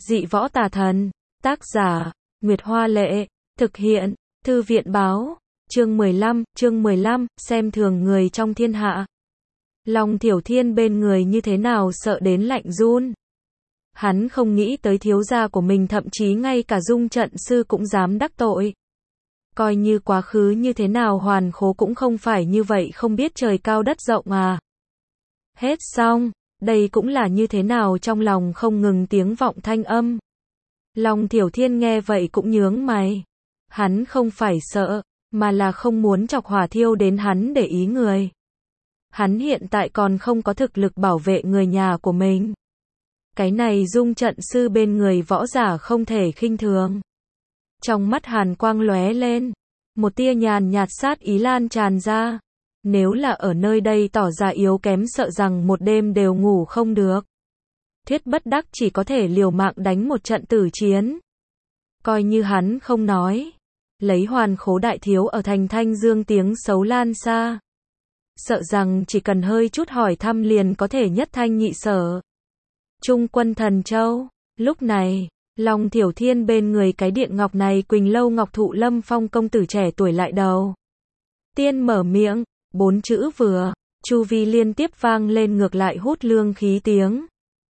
Dị võ tà thần, tác giả, Nguyệt Hoa Lệ, thực hiện, Thư viện báo, chương 15, xem thường người trong thiên hạ. Long Thiểu Thiên bên người như thế nào sợ đến lạnh run. Hắn không nghĩ tới thiếu gia của mình thậm chí ngay cả Dung trận sư cũng dám đắc tội. Coi như quá khứ như thế nào Hoàn Khố cũng không phải như vậy không biết trời cao đất rộng à. Hết xong, đây cũng là như thế nào trong lòng không ngừng tiếng vọng thanh âm. Long Thiểu Thiên nghe vậy cũng nhướng mày. Hắn không phải sợ, mà là không muốn chọc hỏa thiêu đến hắn để ý người. Hắn hiện tại còn không có thực lực bảo vệ người nhà của mình. Cái này Dung trận sư bên người võ giả không thể khinh thường. Trong mắt hàn quang lóe lên, một tia nhàn nhạt sát ý lan tràn ra. Nếu là ở nơi đây tỏ ra yếu kém sợ rằng một đêm đều ngủ không được. Thuyết bất đắc chỉ có thể liều mạng đánh một trận tử chiến. Coi như hắn không nói. Lấy Hoàn Khố đại thiếu ở thành Thanh Dương tiếng xấu lan xa. Sợ rằng chỉ cần hơi chút hỏi thăm liền có thể nhất thanh nhị sở. Trung quân Thần Châu, lúc này, Long Thiểu Thiên bên người cái điện ngọc này Quỳnh Lâu Ngọc Thụ Lâm Phong công tử trẻ tuổi lại đầu. Tiên mở miệng, 4 chữ vừa, chu vi liên tiếp vang lên ngược lại hút lương khí tiếng.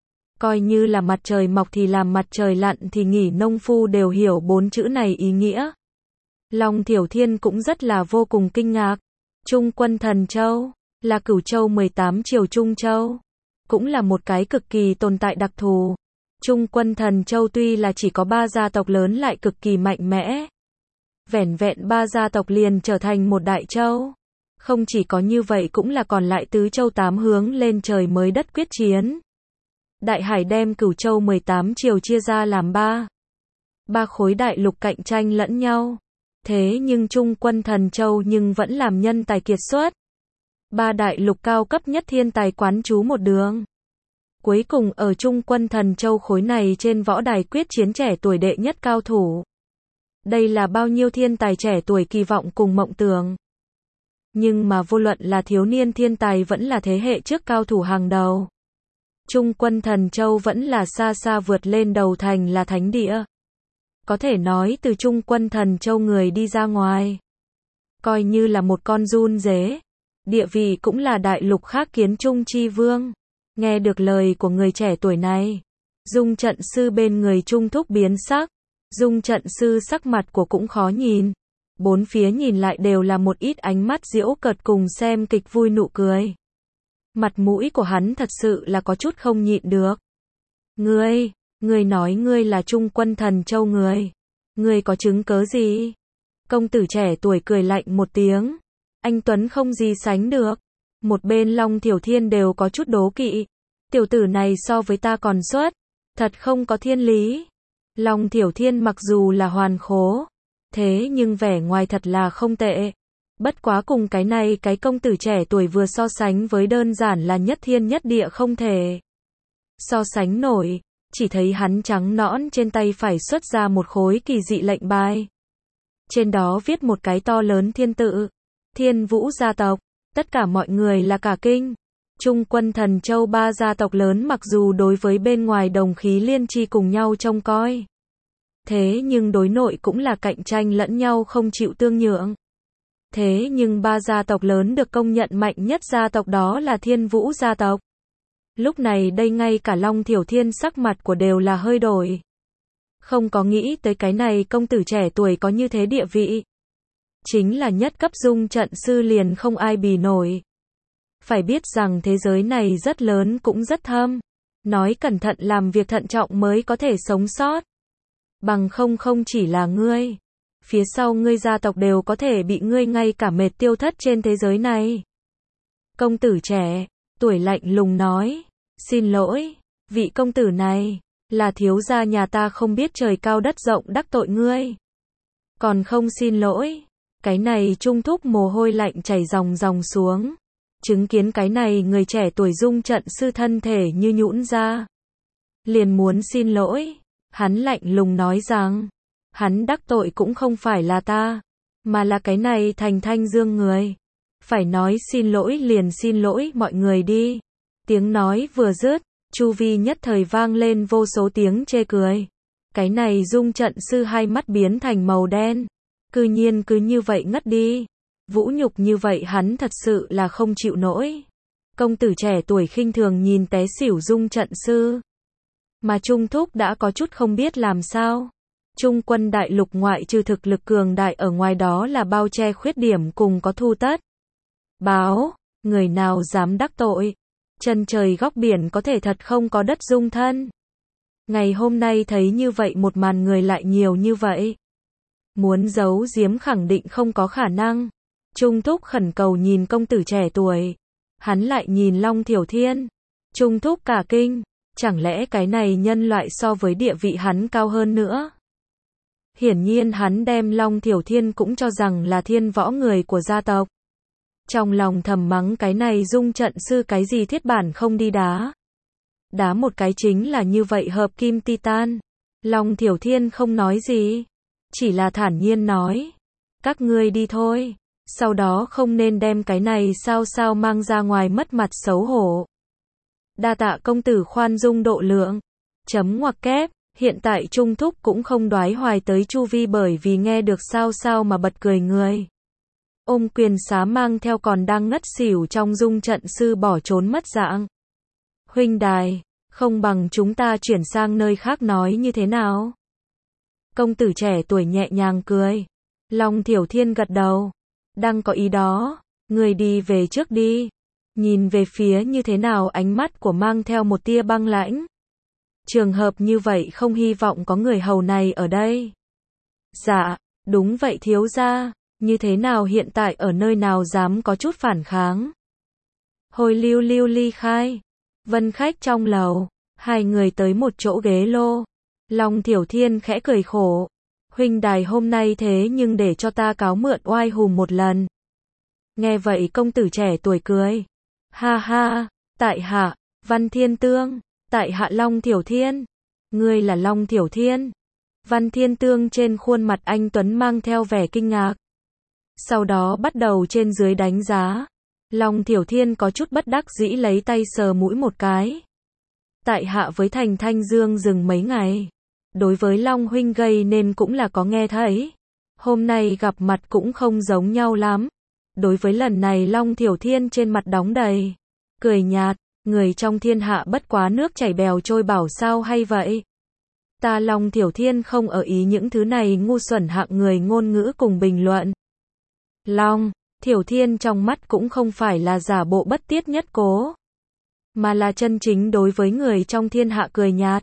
Coi như là mặt trời mọc thì làm mặt trời lặn thì nghỉ nông phu đều hiểu 4 chữ này ý nghĩa. Long Thiểu Thiên cũng rất là vô cùng kinh ngạc. Trung quân Thần Châu, là Cửu Châu 18 triều Trung Châu. Cũng là một cái cực kỳ tồn tại đặc thù. Trung quân Thần Châu tuy là chỉ có 3 gia tộc lớn lại cực kỳ mạnh mẽ. Vẻn vẹn 3 gia tộc liền trở thành một đại châu. Không chỉ có như vậy cũng là còn lại tứ châu 8 hướng lên trời mới đất quyết chiến. Đại Hải đem Cửu Châu 18 triều chia ra làm 3 khối đại lục cạnh tranh lẫn nhau. Thế nhưng Trung quân Thần Châu nhưng vẫn làm nhân tài kiệt xuất. 3 đại lục cao cấp nhất thiên tài quán trú một đường. Cuối cùng ở Trung quân Thần Châu khối này trên võ đài quyết chiến trẻ tuổi đệ nhất cao thủ. Đây là bao nhiêu thiên tài trẻ tuổi kỳ vọng cùng mộng tưởng. Nhưng mà vô luận là thiếu niên thiên tài vẫn là thế hệ trước cao thủ hàng đầu. Trung quân Thần Châu vẫn là xa xa vượt lên đầu thành là thánh địa. Có thể nói từ Trung quân Thần Châu người đi ra ngoài. Coi như là một con giun dế. Địa vị cũng là đại lục khác kiến trung chi vương. Nghe được lời của người trẻ tuổi này. Dung trận sư bên người Trung thúc biến sắc. Dung trận sư sắc mặt của cũng khó nhìn. Bốn phía nhìn lại đều là một ít ánh mắt giễu cợt cùng xem kịch vui nụ cười. Mặt mũi của hắn thật sự là có chút không nhịn được. Ngươi nói ngươi là Trung quân Thần Châu người. Ngươi có chứng cớ gì? Công tử trẻ tuổi cười lạnh một tiếng. Anh Tuấn không gì sánh được. Một bên Long Thiểu Thiên đều có chút đố kỵ. Tiểu tử này so với ta còn xuất. Thật không có thiên lý. Long Thiểu Thiên mặc dù là Hoàn Khố. Thế nhưng vẻ ngoài thật là không tệ. Bất quá cùng cái này cái công tử trẻ tuổi vừa so sánh với đơn giản là nhất thiên nhất địa không thể so sánh nổi. Chỉ thấy hắn trắng nõn trên tay phải xuất ra một khối kỳ dị lệnh bài. Trên đó viết một cái to lớn thiên tự. Thiên Vũ gia tộc. Tất cả mọi người là cả kinh. Trung quân Thần Châu 3 gia tộc lớn mặc dù đối với bên ngoài đồng khí liên chi cùng nhau trông coi. Thế nhưng đối nội cũng là cạnh tranh lẫn nhau không chịu tương nhượng. Thế nhưng 3 gia tộc lớn được công nhận mạnh nhất gia tộc đó là Thiên Vũ gia tộc. Lúc này đây ngay cả Long Thiểu Thiên sắc mặt của đều là hơi đổi. Không có nghĩ tới cái này công tử trẻ tuổi có như thế địa vị. Chính là nhất cấp Dung trận sư liền không ai bì nổi. Phải biết rằng thế giới này rất lớn cũng rất thâm. Nói cẩn thận làm việc thận trọng mới có thể sống sót. Bằng không chỉ là ngươi. Phía sau ngươi gia tộc đều có thể bị ngươi ngay cả mệt tiêu thất trên thế giới này. Công tử trẻ, tuổi lạnh lùng nói. Xin lỗi, vị công tử này, là thiếu gia nhà ta không biết trời cao đất rộng đắc tội ngươi. Còn không xin lỗi. Cái này Trung thúc mồ hôi lạnh chảy ròng ròng xuống. Chứng kiến cái này người trẻ tuổi Dung trận sư thân thể như nhũn ra. Liền muốn xin lỗi. Hắn lạnh lùng nói rằng. Hắn đắc tội cũng không phải là ta. Mà là cái này thành Thanh Dương người. Phải nói xin lỗi liền xin lỗi mọi người đi. Tiếng nói vừa dứt. Chu vi nhất thời vang lên vô số tiếng chê cười. Cái này Dung trận sư hai mắt biến thành màu đen. Cư nhiên cứ như vậy ngất đi. Vũ nhục như vậy hắn thật sự là không chịu nổi. Công tử trẻ tuổi khinh thường nhìn té xỉu Dung trận sư. Mà Trung Thúc đã có chút không biết làm sao. Trung quân đại lục ngoại trừ thực lực cường đại ở ngoài đó là bao che khuyết điểm cùng có thu tất. Báo, người nào dám đắc tội. Chân trời góc biển có thể thật không có đất dung thân. Ngày hôm nay thấy như vậy một màn người lại nhiều như vậy. Muốn giấu giếm khẳng định không có khả năng. Trung Thúc khẩn cầu nhìn công tử trẻ tuổi. Hắn lại nhìn Long Thiểu Thiên. Trung Thúc cả kinh. Chẳng lẽ cái này nhân loại so với địa vị hắn cao hơn nữa? Hiển nhiên hắn đem Long Thiểu Thiên cũng cho rằng là thiên võ người của gia tộc. Trong lòng thầm mắng cái này Dung trận sư cái gì thiết bản không đi đá. Đá một cái chính là như vậy hợp kim titan. Long Thiểu Thiên không nói gì. Chỉ là thản nhiên nói. Các ngươi đi thôi. Sau đó không nên đem cái này sao mang ra ngoài mất mặt xấu hổ. Đa tạ công tử khoan dung độ lượng. Chấm ngoặc kép. Hiện tại Trung Thúc cũng không đoái hoài tới Chu vi bởi vì nghe được sao mà bật cười người. Ôm quyền xá mang theo còn đang ngất xỉu trong Dung trận sư bỏ trốn mất dạng. Huynh đài, không bằng chúng ta chuyển sang nơi khác nói như thế nào? Công tử trẻ tuổi nhẹ nhàng cười. Long Thiểu Thiên gật đầu. Đang có ý đó, người đi về trước đi. Nhìn về phía như thế nào ánh mắt của mang theo một tia băng lãnh. Trường hợp như vậy không hy vọng có người hầu này ở đây. Dạ, đúng vậy thiếu gia, như thế nào hiện tại ở nơi nào dám có chút phản kháng. Hồi lưu ly khai, vân khách trong lầu, hai người tới một chỗ ghế lô. Long Thiểu Thiên khẽ cười khổ. Huynh đài hôm nay thế nhưng để cho ta cáo mượn oai hùm một lần. Nghe vậy công tử trẻ tuổi cười. Ha ha, tại hạ, Văn Thiên Tương. Tại hạ Long Thiểu Thiên. Ngươi là Long Thiểu Thiên. Văn Thiên Tương trên khuôn mặt anh tuấn mang theo vẻ kinh ngạc. Sau đó bắt đầu trên dưới đánh giá. Long Thiểu Thiên có chút bất đắc dĩ lấy tay sờ mũi một cái. Tại hạ với Thành Thanh Dương dừng mấy ngày. Đối với Long huynh gây nên cũng là có nghe thấy. Hôm nay gặp mặt cũng không giống nhau lắm. Đối với lần này Long Thiểu Thiên trên mặt đóng đầy cười nhạt. Người trong thiên hạ bất quá nước chảy bèo trôi bảo sao hay vậy? Ta Long Thiểu Thiên không ở ý những thứ này ngu xuẩn hạng người ngôn ngữ cùng bình luận. Long Thiểu Thiên trong mắt cũng không phải là giả bộ bất tiết nhất cố, mà là chân chính đối với người trong thiên hạ cười nhạt.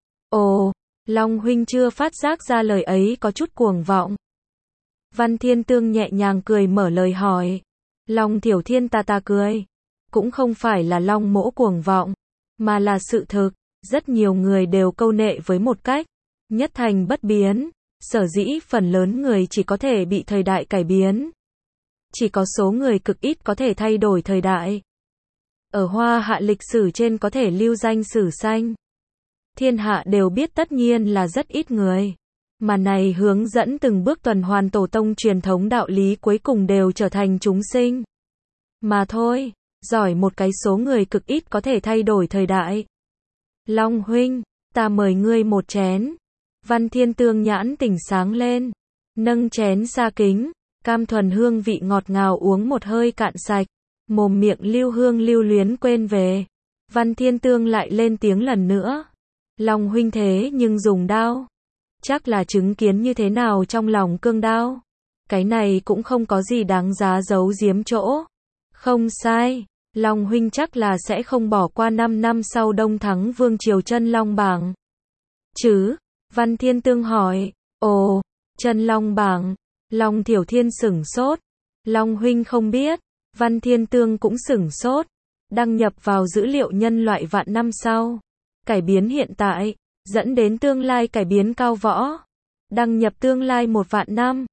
Ồ, Long huynh chưa phát giác ra lời ấy có chút cuồng vọng. Văn Thiên Tương nhẹ nhàng cười mở lời hỏi. Long Thiểu Thiên ta cười. Cũng không phải là Long mỗ cuồng vọng, mà là sự thực. Rất nhiều người đều câu nệ với một cách nhất thành bất biến. Sở dĩ phần lớn người chỉ có thể bị thời đại cải biến. Chỉ có số người cực ít có thể thay đổi thời đại. Ở Hoa Hạ lịch sử trên có thể lưu danh sử xanh. Thiên hạ đều biết tất nhiên là rất ít người. Mà này hướng dẫn từng bước tuần hoàn tổ tông truyền thống đạo lý cuối cùng đều trở thành chúng sinh. Mà thôi, giỏi một cái số người cực ít có thể thay đổi thời đại. Long huynh, ta mời ngươi một chén. Văn Thiên Tương nhãn tỉnh sáng lên. Nâng chén xa kính, cam thuần hương vị ngọt ngào uống một hơi cạn sạch. Mồm miệng lưu hương lưu luyến quên về. Văn Thiên Tương lại lên tiếng lần nữa. Long huynh thế nhưng dùng đao. Chắc là chứng kiến như thế nào trong lòng cương đao. Cái này cũng không có gì đáng giá giấu giếm chỗ. Không sai, Long huynh chắc là sẽ không bỏ qua 5 năm sau Đông thắng Vương Triều Chân Long bảng. Chứ? Văn Thiên Tương hỏi. Ồ, Chân Long bảng. Long Thiểu Thiên sửng sốt. Long huynh không biết. Văn Thiên Tương cũng sửng sốt. Đăng nhập vào dữ liệu nhân loại vạn năm sau. Cải biến hiện tại, dẫn đến tương lai cải biến cao võ. Đăng nhập tương lai 1 vạn năm.